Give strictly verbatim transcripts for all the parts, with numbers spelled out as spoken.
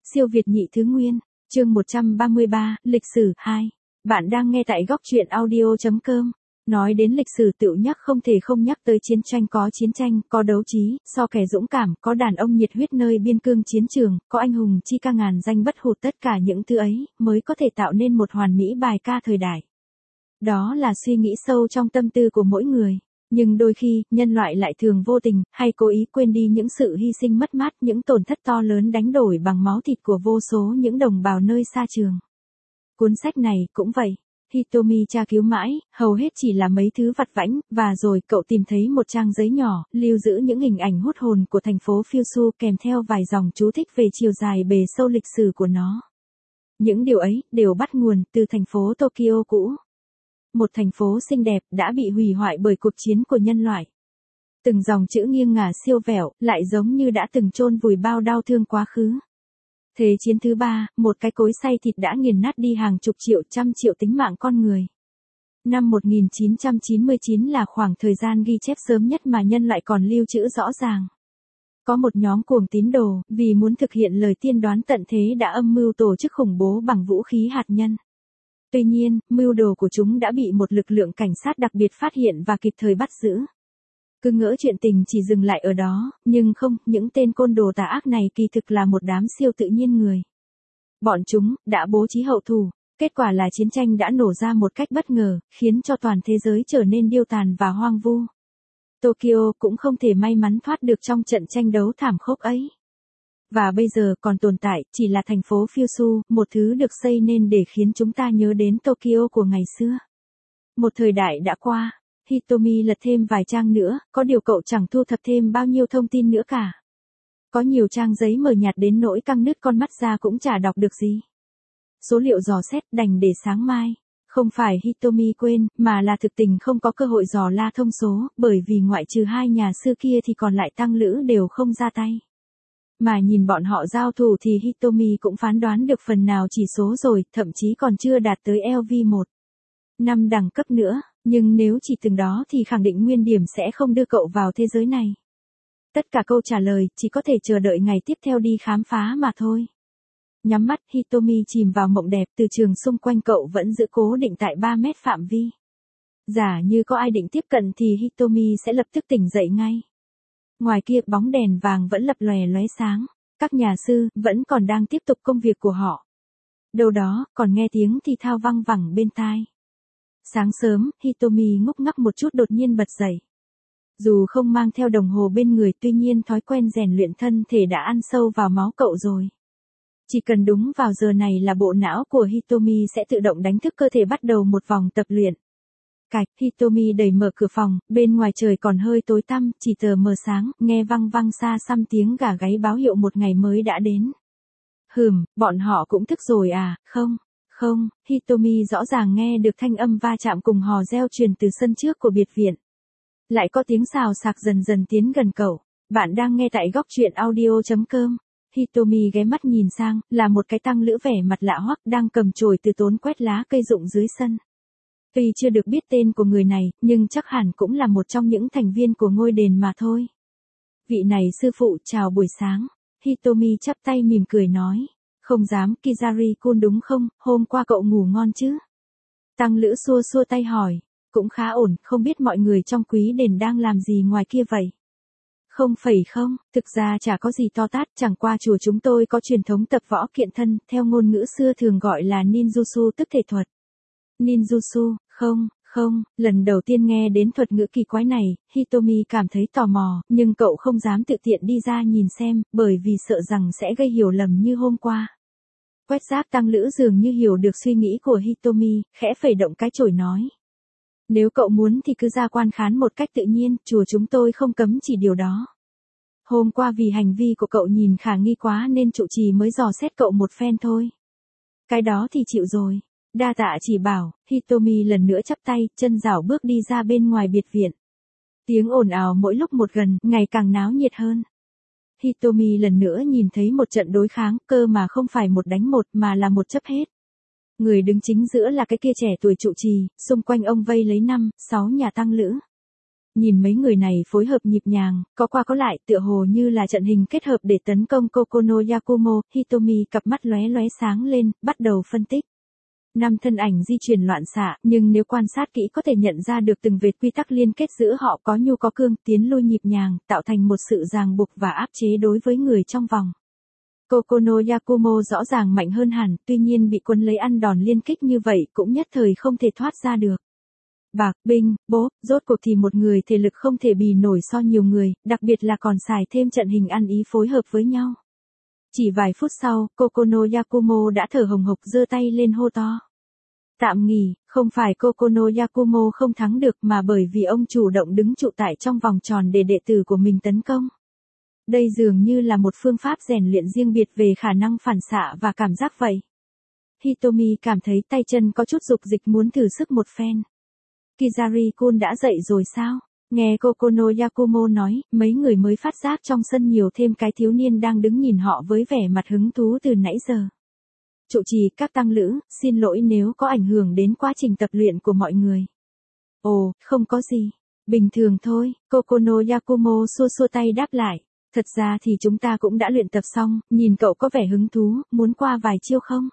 Siêu Việt nhị thứ nguyên, chương một trăm ba mươi ba, lịch sử hai. Bạn đang nghe tại góc truyện audio.com. Nói đến lịch sử tựu nhắc không thể không nhắc tới chiến tranh, có chiến tranh, có đấu trí, so kẻ dũng cảm, có đàn ông nhiệt huyết nơi biên cương chiến trường, có anh hùng chi ca ngàn danh bất hụt, tất cả những thứ ấy mới có thể tạo nên một hoàn mỹ bài ca thời đại. Đó là suy nghĩ sâu trong tâm tư của mỗi người. Nhưng đôi khi, nhân loại lại thường vô tình, hay cố ý quên đi những sự hy sinh mất mát, những tổn thất to lớn đánh đổi bằng máu thịt của vô số những đồng bào nơi xa trường. Cuốn sách này cũng vậy. Hitomi tra cứu mãi, hầu hết chỉ là mấy thứ vặt vãnh, và rồi cậu tìm thấy một trang giấy nhỏ, lưu giữ những hình ảnh hút hồn của thành phố Fusu kèm theo vài dòng chú thích về chiều dài bề sâu lịch sử của nó. Những điều ấy đều bắt nguồn từ thành phố Tokyo cũ. Một thành phố xinh đẹp đã bị hủy hoại bởi cuộc chiến của nhân loại. Từng dòng chữ nghiêng ngả siêu vẹo, lại giống như đã từng chôn vùi bao đau thương quá khứ. Thế chiến thứ ba, một cái cối xay thịt đã nghiền nát đi hàng chục triệu, trăm triệu tính mạng con người. Năm một nghìn chín trăm chín mươi chín là khoảng thời gian ghi chép sớm nhất mà nhân loại còn lưu trữ rõ ràng. Có một nhóm cuồng tín đồ, vì muốn thực hiện lời tiên đoán tận thế đã âm mưu tổ chức khủng bố bằng vũ khí hạt nhân. Tuy nhiên, mưu đồ của chúng đã bị một lực lượng cảnh sát đặc biệt phát hiện và kịp thời bắt giữ. Cứ ngỡ chuyện tình chỉ dừng lại ở đó, nhưng không, những tên côn đồ tà ác này kỳ thực là một đám siêu tự nhiên người. Bọn chúng đã bố trí hậu thủ, kết quả là chiến tranh đã nổ ra một cách bất ngờ, khiến cho toàn thế giới trở nên điêu tàn và hoang vu. Tokyo cũng không thể may mắn thoát được trong trận tranh đấu thảm khốc ấy. Và bây giờ còn tồn tại chỉ là thành phố Fusu, một thứ được xây nên để khiến chúng ta nhớ đến Tokyo của ngày xưa. Một thời đại đã qua. Hitomi lật thêm vài trang nữa, có điều cậu chẳng thu thập thêm bao nhiêu thông tin nữa cả. Có nhiều trang giấy mờ nhạt đến nỗi căng nứt con mắt ra cũng chả đọc được gì. Số liệu dò xét đành để sáng mai. Không phải Hitomi quên, mà là thực tình không có cơ hội dò la thông số, bởi vì ngoại trừ hai nhà sư kia thì còn lại tăng lữ đều không ra tay. Mà nhìn bọn họ giao thủ thì Hitomi cũng phán đoán được phần nào chỉ số rồi, thậm chí còn chưa đạt tới L V một. Năm đẳng cấp nữa, nhưng nếu chỉ từng đó thì khẳng định nguyên điểm sẽ không đưa cậu vào thế giới này. Tất cả câu trả lời chỉ có thể chờ đợi ngày tiếp theo đi khám phá mà thôi. Nhắm mắt, Hitomi chìm vào mộng đẹp, từ trường xung quanh cậu vẫn giữ cố định tại ba mét phạm vi. Giả như có ai định tiếp cận thì Hitomi sẽ lập tức tỉnh dậy ngay. Ngoài kia bóng đèn vàng vẫn lập lòe lóe sáng, các nhà sư vẫn còn đang tiếp tục công việc của họ. Đâu đó còn nghe tiếng thì thao văng vẳng bên tai. Sáng sớm, Hitomi ngúc ngắc một chút đột nhiên bật dậy. Dù không mang theo đồng hồ bên người, tuy nhiên thói quen rèn luyện thân thể đã ăn sâu vào máu cậu rồi. Chỉ cần đúng vào giờ này là bộ não của Hitomi sẽ tự động đánh thức cơ thể bắt đầu một vòng tập luyện. Cạch, Hitomi đẩy mở cửa phòng, bên ngoài trời còn hơi tối tăm, chỉ tờ mờ sáng, nghe văng văng xa xăm tiếng gà gáy báo hiệu một ngày mới đã đến. Hừm, bọn họ cũng thức rồi à, không, không, Hitomi rõ ràng nghe được thanh âm va chạm cùng hò reo truyền từ sân trước của biệt viện. Lại có tiếng xào xạc dần dần tiến gần cậu. Bạn đang nghe tại góc truyện audio.com. Hitomi ghé mắt nhìn sang, là một cái tăng lữ vẻ mặt lạ hoắc đang cầm chổi từ tốn quét lá cây rụng dưới sân. Tuy chưa được biết tên của người này, nhưng chắc hẳn cũng là một trong những thành viên của ngôi đền mà thôi. Vị này sư phụ, chào buổi sáng. Hitomi chắp tay mỉm cười nói. Không dám, Kizari-kun đúng không, hôm qua cậu ngủ ngon chứ? Tăng lữ xua xua tay hỏi. Cũng khá ổn, không biết mọi người trong quý đền đang làm gì ngoài kia vậy? Không phẩy không, thực ra chả có gì to tát, chẳng qua chùa chúng tôi có truyền thống tập võ kiện thân, theo ngôn ngữ xưa thường gọi là ninjutsu tức thể thuật. Ninjutsu, không, không, lần đầu tiên nghe đến thuật ngữ kỳ quái này, Hitomi cảm thấy tò mò, nhưng cậu không dám tự tiện đi ra nhìn xem, bởi vì sợ rằng sẽ gây hiểu lầm như hôm qua. Quét rác tăng lữ dường như hiểu được suy nghĩ của Hitomi, khẽ phẩy động cái chổi nói. Nếu cậu muốn thì cứ ra quan khán một cách tự nhiên, chùa chúng tôi không cấm chỉ điều đó. Hôm qua vì hành vi của cậu nhìn khả nghi quá nên trụ trì mới dò xét cậu một phen thôi. Cái đó thì chịu rồi. Đa tạ chỉ bảo, Hitomi lần nữa chắp tay, chân rảo bước đi ra bên ngoài biệt viện. Tiếng ồn ào mỗi lúc một gần, ngày càng náo nhiệt hơn. Hitomi lần nữa nhìn thấy một trận đối kháng, cơ mà không phải một đánh một mà là một chấp hết. Người đứng chính giữa là cái kia trẻ tuổi trụ trì, xung quanh ông vây lấy năm, sáu nhà tăng lữ. Nhìn mấy người này phối hợp nhịp nhàng, có qua có lại, tựa hồ như là trận hình kết hợp để tấn công Kokono Yakumo, Hitomi cặp mắt lóe lóe sáng lên, bắt đầu phân tích. Năm thân ảnh di chuyển loạn xạ, nhưng nếu quan sát kỹ có thể nhận ra được từng vệt quy tắc liên kết giữa họ có nhu có cương, tiến lui nhịp nhàng, tạo thành một sự ràng buộc và áp chế đối với người trong vòng. Kokono Yakumo rõ ràng mạnh hơn hẳn, tuy nhiên bị quân lấy ăn đòn liên kích như vậy cũng nhất thời không thể thoát ra được. Bạc, binh, bốp, rốt cuộc thì một người thể lực không thể bì nổi so nhiều người, đặc biệt là còn xài thêm trận hình ăn ý phối hợp với nhau. Chỉ vài phút sau, Kokono Yakumo đã thở hồng hộc giơ tay lên hô to. Tạm nghỉ, không phải Kokono Yakumo không thắng được mà bởi vì ông chủ động đứng trụ tại trong vòng tròn để đệ tử của mình tấn công. Đây dường như là một phương pháp rèn luyện riêng biệt về khả năng phản xạ và cảm giác vậy. Hitomi cảm thấy tay chân có chút dục dịch muốn thử sức một phen. Kizari-kun đã dậy rồi sao? Nghe Kokono Yakumo nói, mấy người mới phát giác trong sân nhiều thêm cái thiếu niên đang đứng nhìn họ với vẻ mặt hứng thú từ nãy giờ. Trụ trì, các tăng lữ, xin lỗi nếu có ảnh hưởng đến quá trình tập luyện của mọi người. Ồ, không có gì. Bình thường thôi, Kokono Yakumo xua xua tay đáp lại. Thật ra thì chúng ta cũng đã luyện tập xong, nhìn cậu có vẻ hứng thú, muốn qua vài chiêu không?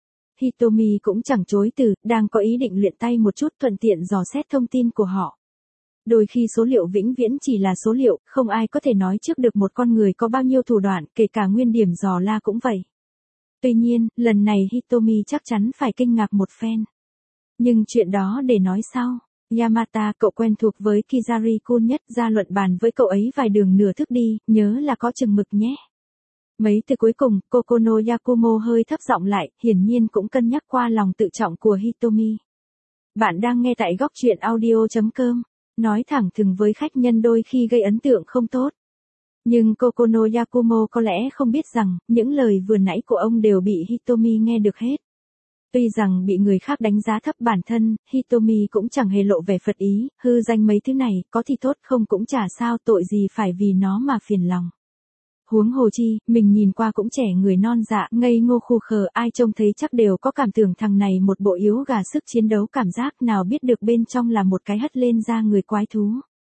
Hitomi cũng chẳng chối từ, đang có ý định luyện tay một chút thuận tiện dò xét thông tin của họ. Đôi khi số liệu vĩnh viễn chỉ là số liệu, không ai có thể nói trước được một con người có bao nhiêu thủ đoạn, kể cả nguyên điểm dò la cũng vậy. Tuy nhiên, lần này Hitomi chắc chắn phải kinh ngạc một phen. Nhưng chuyện đó để nói sau. Yamata, cậu quen thuộc với Kizari-kun nhất, ra luận bàn với cậu ấy vài đường nửa thức đi, nhớ là có chừng mực nhé. Mấy từ cuối cùng, Kokono Yakumo hơi thấp giọng lại, hiển nhiên cũng cân nhắc qua lòng tự trọng của Hitomi. Bạn đang nghe tại góc truyện audio chấm com. Nói thẳng thừng với khách nhân đôi khi gây ấn tượng không tốt. Nhưng Kokono Yakumo có lẽ không biết rằng, những lời vừa nãy của ông đều bị Hitomi nghe được hết. Tuy rằng bị người khác đánh giá thấp bản thân, Hitomi cũng chẳng hề lộ vẻ phật ý, hư danh mấy thứ này, có thì tốt không cũng chả sao, tội gì phải vì nó mà phiền lòng. Huống hồ chi, mình nhìn qua cũng trẻ người non dạ, ngây ngô khù khờ, ai trông thấy chắc đều có cảm tưởng thằng này một bộ yếu gà sức chiến đấu cảm giác, nào biết được bên trong là một cái hất lên ra người quái thú.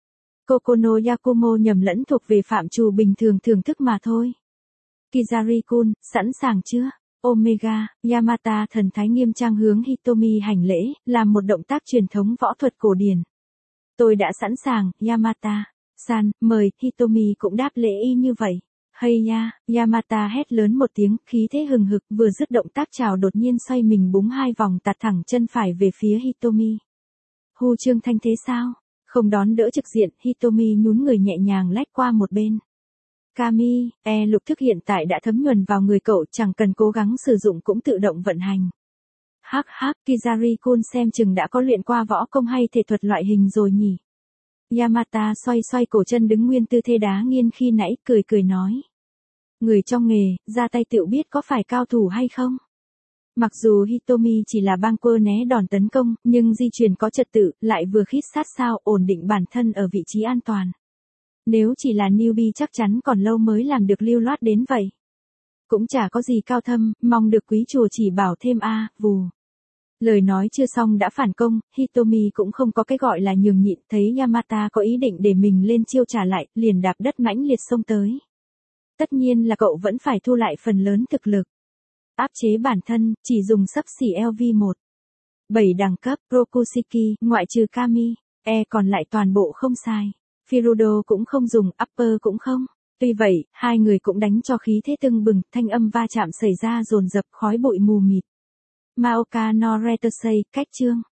Kokono Yakumo nhầm lẫn thuộc về phạm trù bình thường thưởng thức mà thôi. Kizari-kun, sẵn sàng chưa? Omega, Yamata thần thái nghiêm trang hướng Hitomi hành lễ, làm một động tác truyền thống võ thuật cổ điển. Tôi đã sẵn sàng, Yamata. San, mời, Hitomi cũng đáp lễ y như vậy. Hay ya, Yamata hét lớn một tiếng, khí thế hừng hực, vừa dứt động tác chào đột nhiên xoay mình búng hai vòng tạt thẳng chân phải về phía Hitomi. Hu trương thanh thế sao? Không đón đỡ trực diện, Hitomi nhún người nhẹ nhàng lách qua một bên. Kami, e lục thức hiện tại đã thấm nhuần vào người cậu, chẳng cần cố gắng sử dụng cũng tự động vận hành. Hắc hắc, Kizari-kun xem chừng đã có luyện qua võ công hay thể thuật loại hình rồi nhỉ? Yamata xoay xoay cổ chân đứng nguyên tư thế đá nghiêng khi nãy, cười cười nói. Người trong nghề, ra tay tựu biết có phải cao thủ hay không? Mặc dù Hitomi chỉ là bang quơ né đòn tấn công, nhưng di chuyển có trật tự, lại vừa khít sát sao, ổn định bản thân ở vị trí an toàn. Nếu chỉ là newbie chắc chắn còn lâu mới làm được lưu loát đến vậy. Cũng chả có gì cao thâm, mong được quý chùa chỉ bảo thêm a, à, vù. Lời nói chưa xong đã phản công, Hitomi cũng không có cái gọi là nhường nhịn, thấy Yamata có ý định để mình lên chiêu trả lại, liền đạp đất mãnh liệt xông tới. Tất nhiên là cậu vẫn phải thu lại phần lớn thực lực. Áp chế bản thân, chỉ dùng xấp xỉ L V một. bảy đẳng cấp, Rokushiki, ngoại trừ Kami, E còn lại toàn bộ không sai. Firudo cũng không dùng, Upper cũng không. Tuy vậy, hai người cũng đánh cho khí thế tưng bừng, thanh âm va chạm xảy ra dồn dập, khói bụi mù mịt. Maoka no Retosei, cách chương.